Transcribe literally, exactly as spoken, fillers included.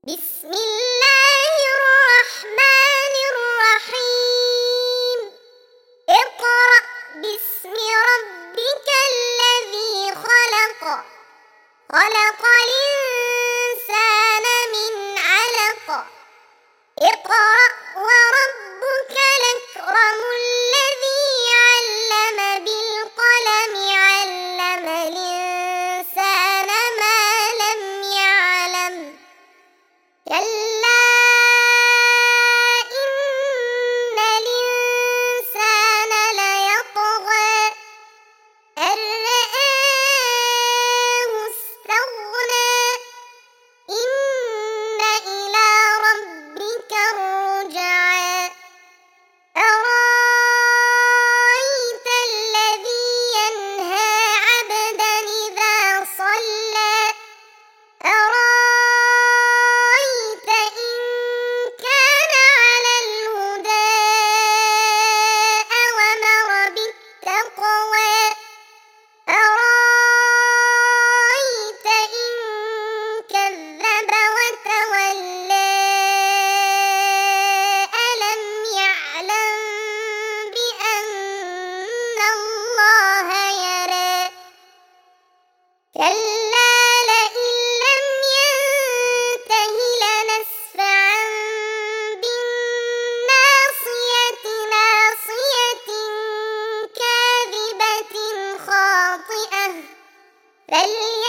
بسم الله الرحمن الرحيم اقرأ باسم ربك الذي خلق خلق الإنسان من علق اقرأ وربك الأكرم الذي علم بالقلم علم الإنسان ما لم يعلم كلا إن الإنسان ليطغى أن رآه استغنى إن إلى ربك الرجعى أرأيت الذي ينهى عبدا إذا صلى أرأيت إن كان على الهدى أوامر بالتقوى أرأيت إن كذب وتولى ألم يعلم بأن الله يرى كلا لئن لم ينته لنسفعا بالناصية ناصية كاذبة خاطئة